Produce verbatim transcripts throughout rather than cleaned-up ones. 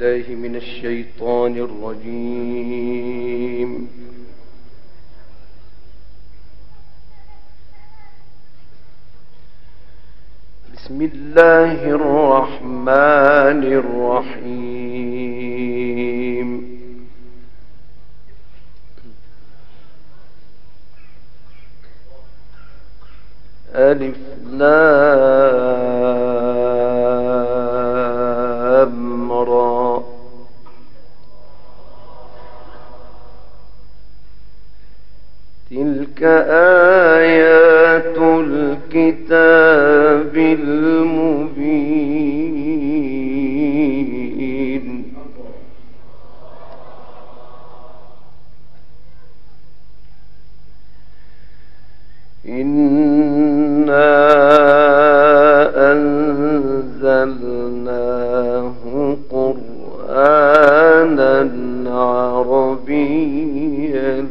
بالله من الشيطان الرجيم. بسم الله الرحمن الرحيم. ألف لام را تلك آيات الكتاب المبين. إنا أنزلناه قرآنا عربيا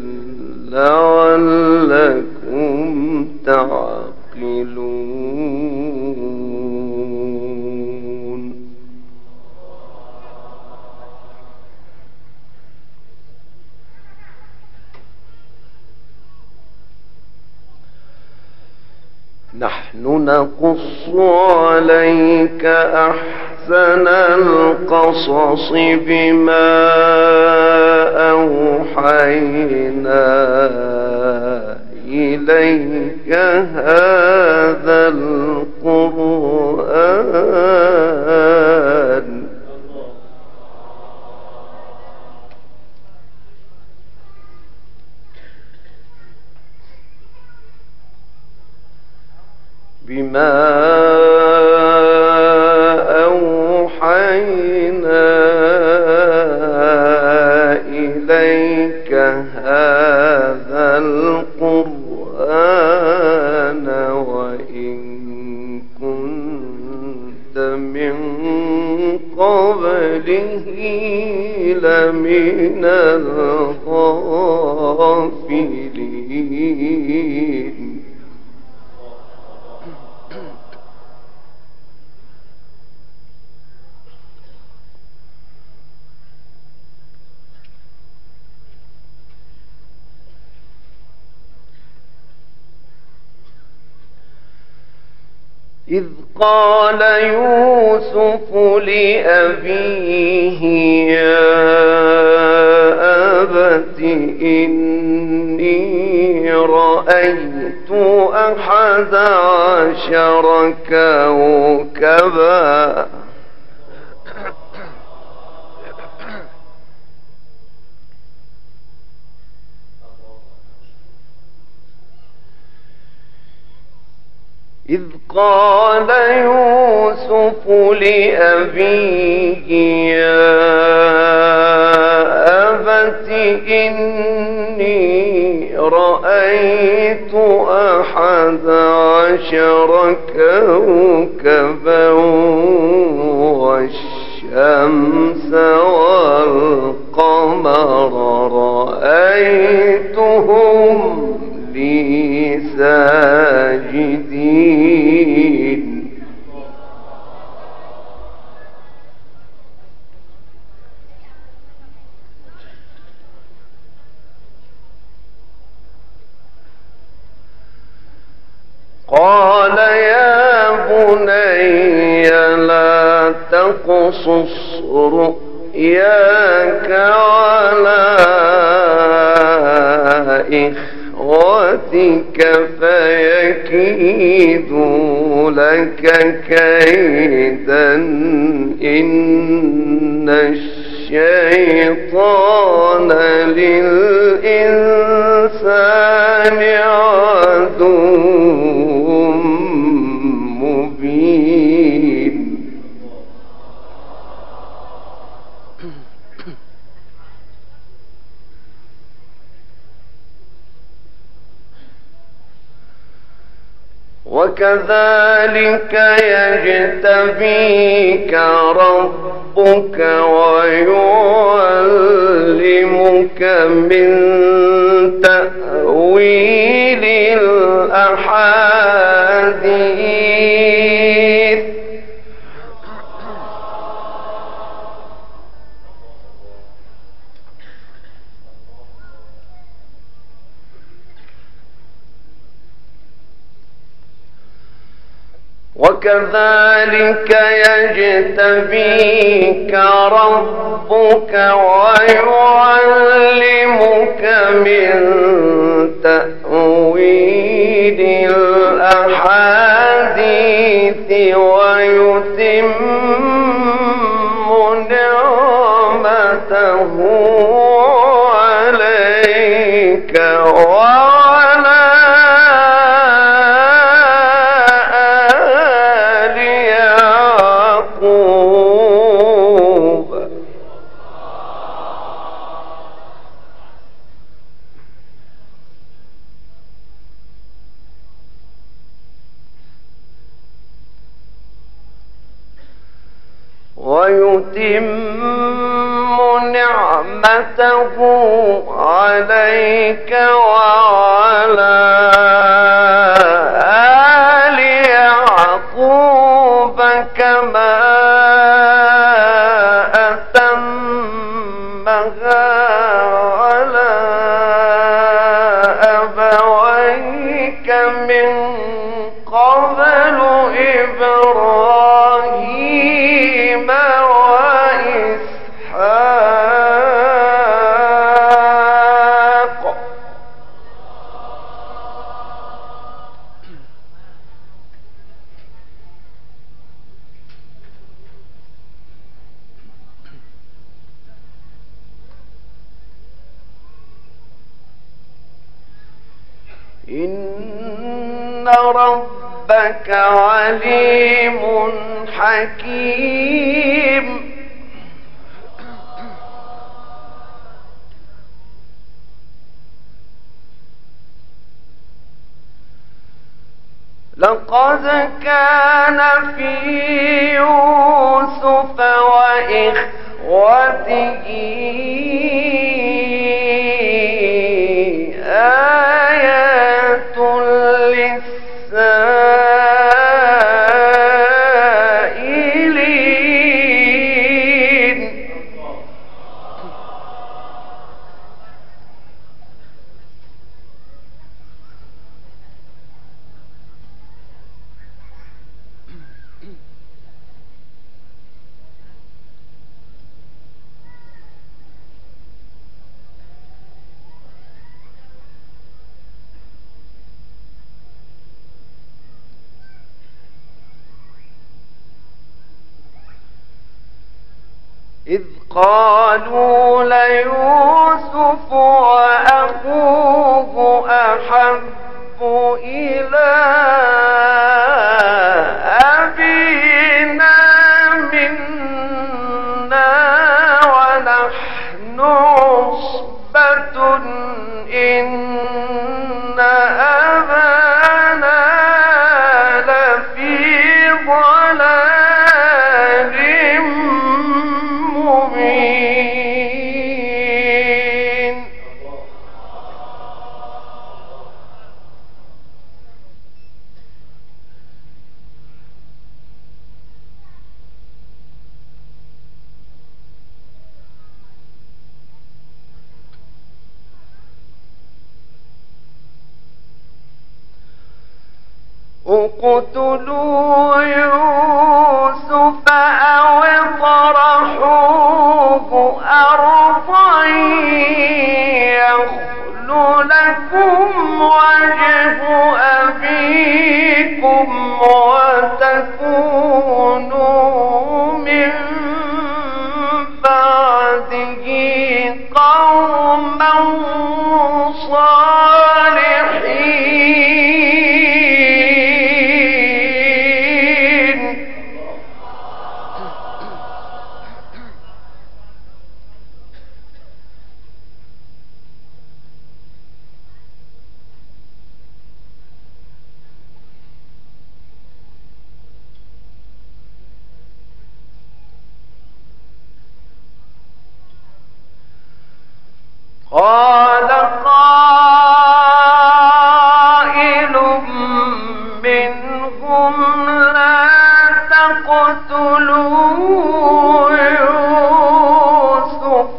لعلكم تعقلون. نحن نقص عليك أحسن القصص بما أوحينا إليك هذا القرآن بما أوحينا إليك هذا القرآن وإن كنت من قبله لمن الغافلين. إذ قال يوسف لأبيه يا أبت إني رأيت أحد عشر كوكبا إذ قال يوسف لأبيه يا أبت إني رأيت أحد عشر كوكبا والشمس والقمر رأيتهم لي ساجدين. قال يا بني لا تقصص رؤياك على إخوتك فيكيدوا لك كيدا إن الشيطان للإنسان عدو مبين. وكذلك يجتبيك ربك ويعلمك من تأويل الأحاديث وكذلك يجتبيك ربك ويعلمك من تأويل الأحاديث ويتم نعمته عليك وعلى آل يعقوب. ويتم نعمته عليك وعلى آل يعقوب كما أتمها على أبويك من قبل إبراهيم وإسحاق. إن ربك عليم حكيم. لقد كان في يوسف وإخوته آيات للسائلين. إذ قالوا ليوسف وأخوه أحب إلى أبينا منا ونحن عصبة إن أبانا لفي ضلال مبين. اقتلوا يوسف أو اطرحوه أرضا يخل لكم وجه أبيكم وتكونوا من بعده قوما صالحين. قال قائل منهم لا تقتلوا يوسف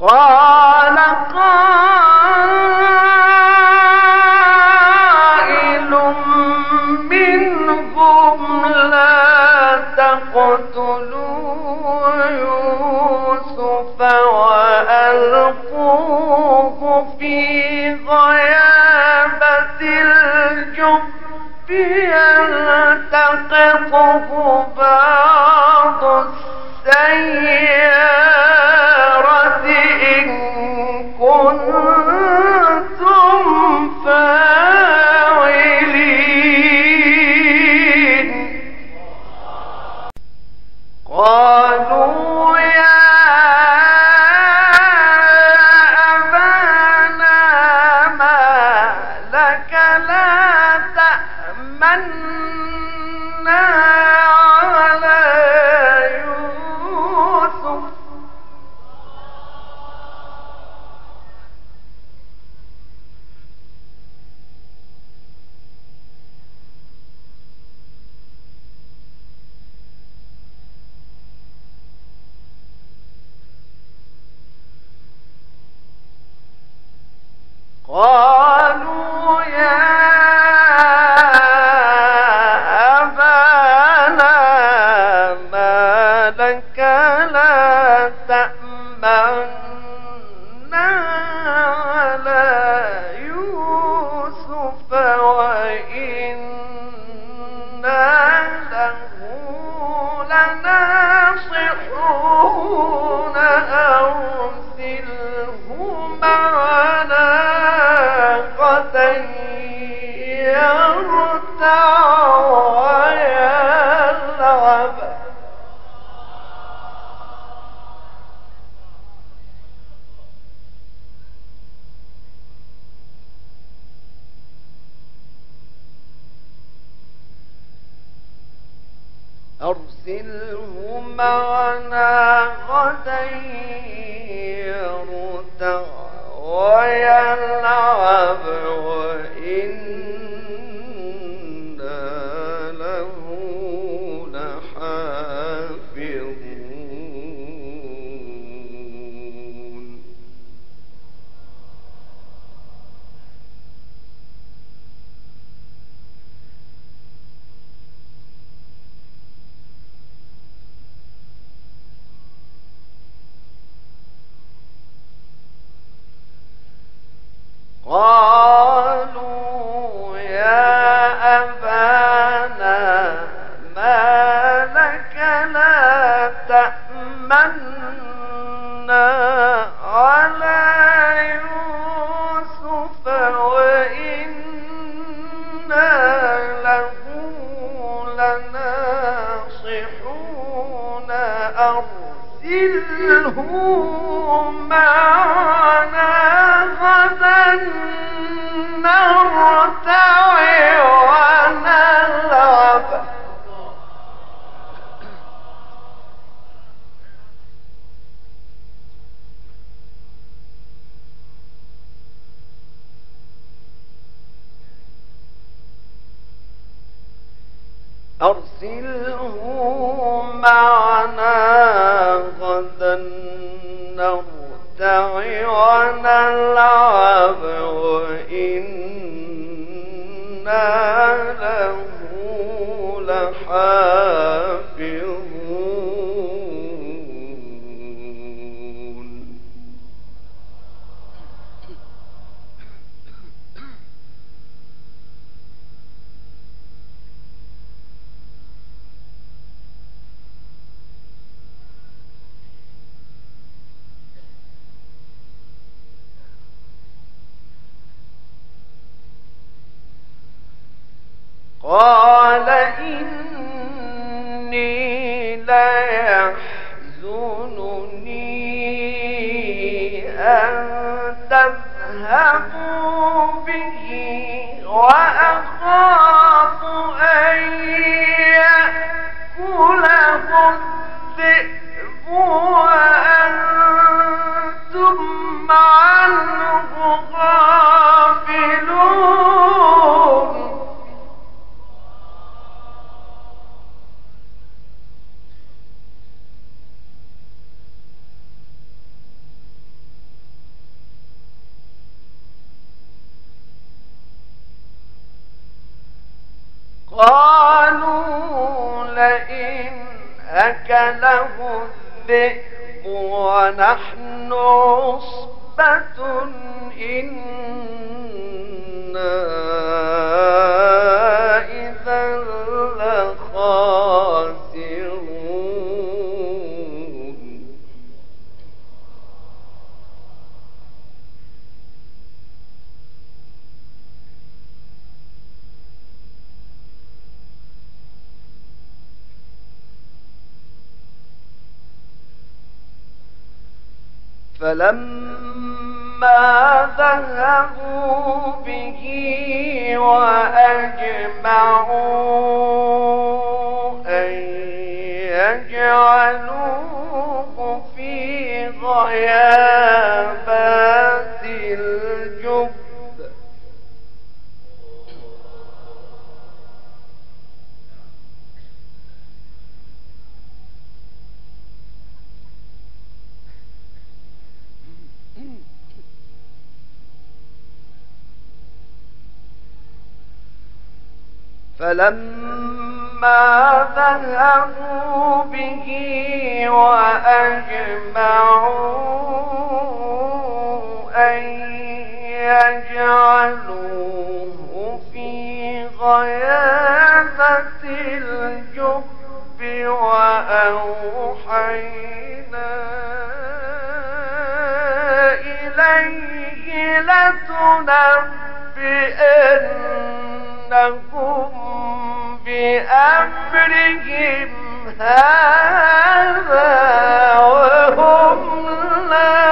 قال قائل منهم لا تقتلوا يوسف وألقوه في غيابة الجب يلتقطه بعض السيارة إن كنتم فاعلين. قالوا يا أبانا ما لك لا تأمنا على يوسف قالوا يا أبانا ما لك لا تأمنا على يوسف وإنا له لناصحون أرسله معنا غدا يرتع ويلعب. أرسله معنا غدا يرتع ويلعب وإنا له لحافظون. قالوا يا أبانا ما لك لا تأمنا على يوسف وإنا له لناصحون أرسله معنا غدا نرتع ونلعب. أرسله معنا غدا نرتع ونلعب وإنا له لحافظون. قال إني ليحزنني أن تذهبوا به وأخاف أن يأكله الذئب وأنتم عنه غافلون. فأكله الذئب ونحن عصبة إنا إذا لخاسرون فلما ذهبوا به وأجمعوا أن يجعلوه في غيابات الجب فلما ذهبوا به وأجمعوا أن يجعلوه في غيابة الجب وأوحينا إليه لتنبئنهم بأمرهم هذا وهم لا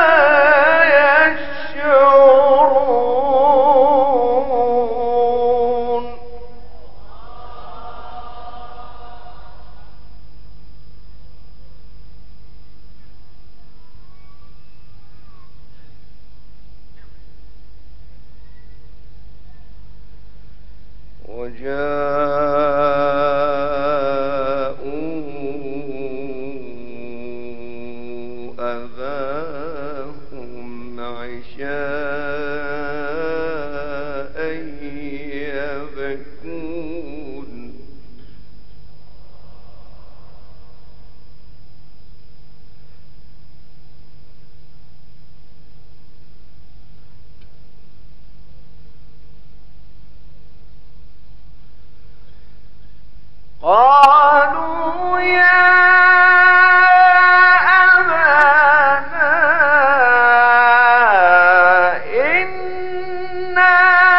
يشعرون وجاءوا أباهم عشاء يبكون قالوا يا أبانا إنا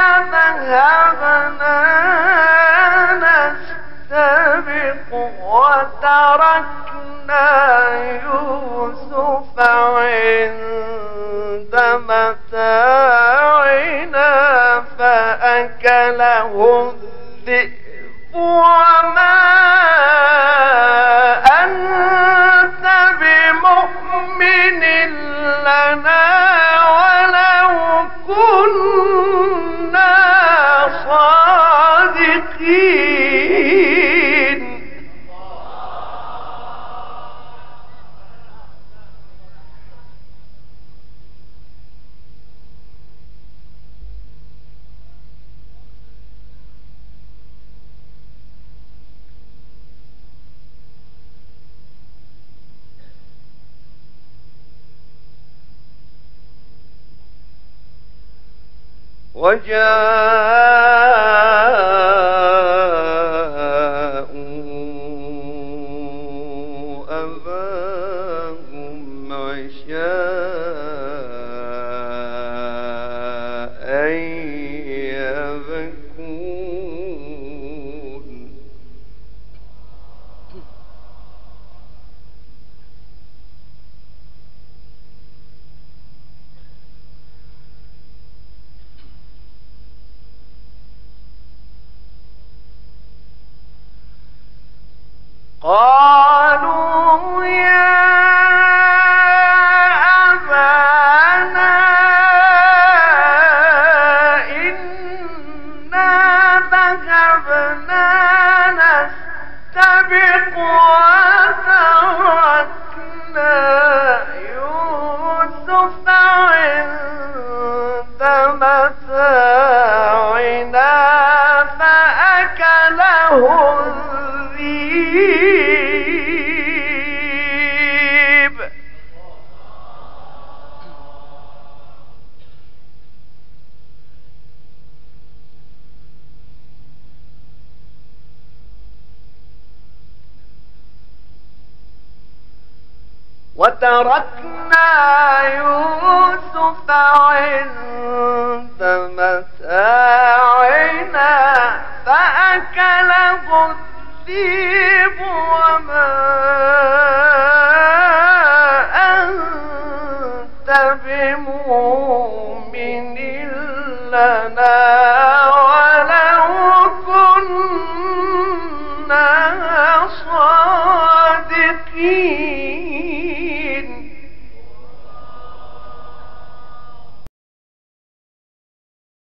ذهبنا نستبق وتركنا يوسف عند متاعنا فأكله الذئب وما أنت بمؤمن لنا ولو كنا صادقين وجاءوا أباهم عشاء يبكون قالوا يا وتركنا يوسف عند متاعنا فأكله الذئب وما أنت بمؤمن لنا ولو كنا صادقين.